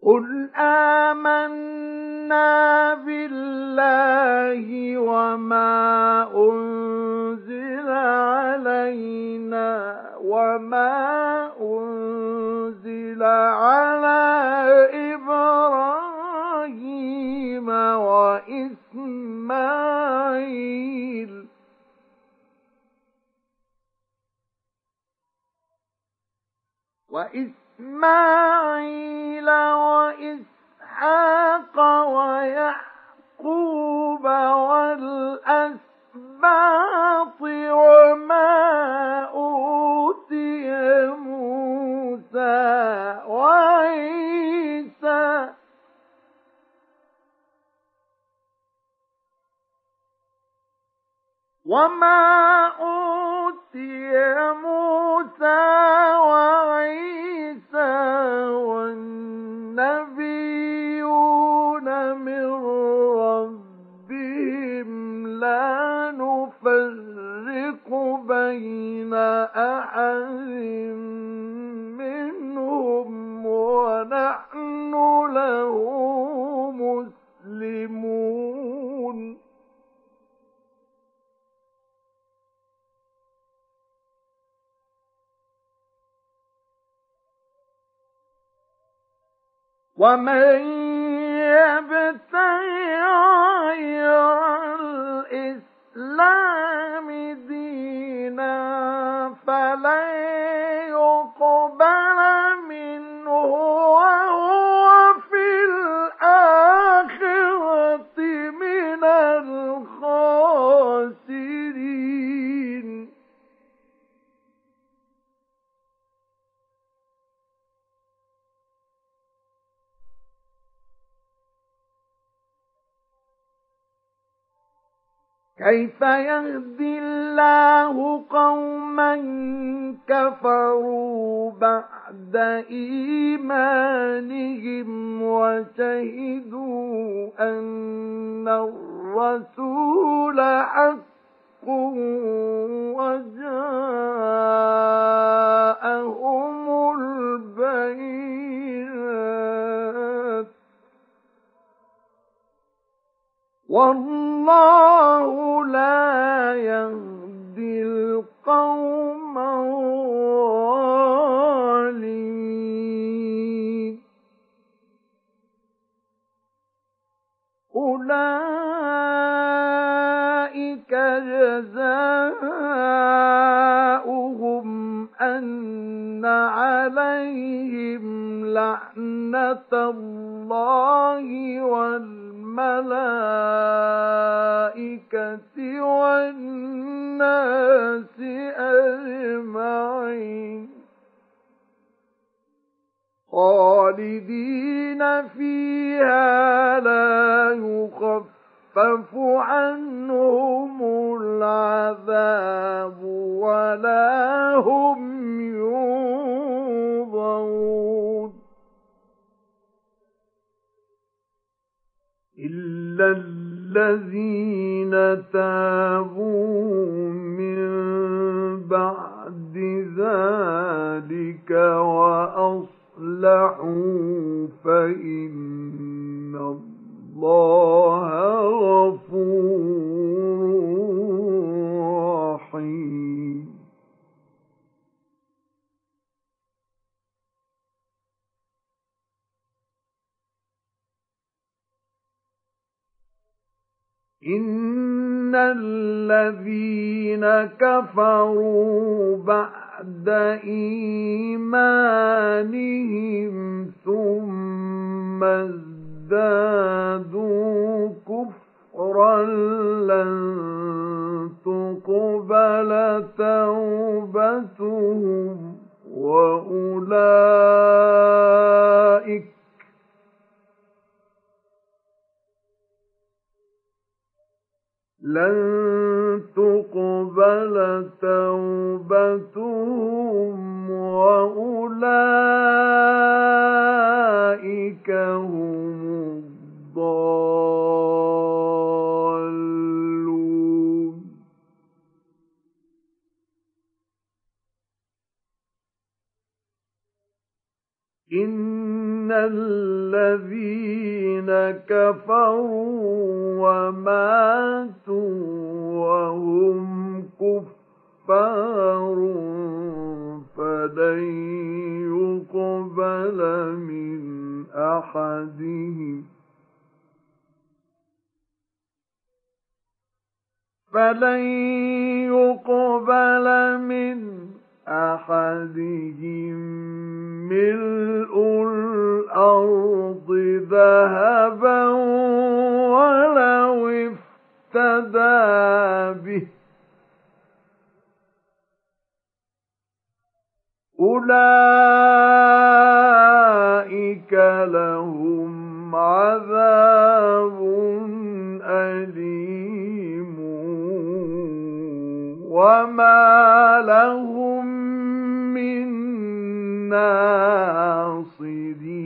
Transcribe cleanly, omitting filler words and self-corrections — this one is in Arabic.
قُلْ آمَنَّا بِاللَّهِ وَمَا أُنزِلَ عَلَيْنَا وَمَا أُنزِلَ عَلَىٰ إِبْرَاهِيمَ وَإِسْمَاعِيلَ وَإِسْحَاقَ وَيَعْقُوبَ وَالْأَسْبَاطِ وَمَا أُوتِيَ مُوسَىٰ وَعِيسَىٰ وَالنَّبِيُّونَ مِن رَّبِّهِمْ لَا نُفَرِّقُ بَيْنَ أَحَدٍ مِّنْهُمْ وَنَحْنُ لَهُ مُسْلِمُونَ وَمَن يَبْتَغِ غَيْرَ الْإِسْلَامِ دِينًا فَلَن يُقْبَلَ مِنْهُ وَهُوَ فِي الْآخِرَةِ مِنَ الْخَاسِرِينَ كيف يهدي الله قوما كفروا بعد إيمانهم وشهدوا أن الرسول حق وجاءهم البينات والله لا يهدي القوم الظالمين أولئك جزاؤهم أن عليهم لعنة الله والملائكة والناس أجمعين خالدين فيها لا يخفف عنهم العذاب ولا هم ينظرون إلا الذين تابوا من بعد ذلك وأصلحوا فإن الله غفور رحيم إن الذين كفروا بعد إيمانهم ثم ازدادوا كفرا لن تقبل توبتهم لن تقبل توبتهم وأولئك هم الضالون إن الذين كفروا وماتوا وهم كفار فلن يقبل من أحدهم ملء الأرض ذهبا ولو افتدى به أولئك لهم عذاب أليم وما لهم من ناصرين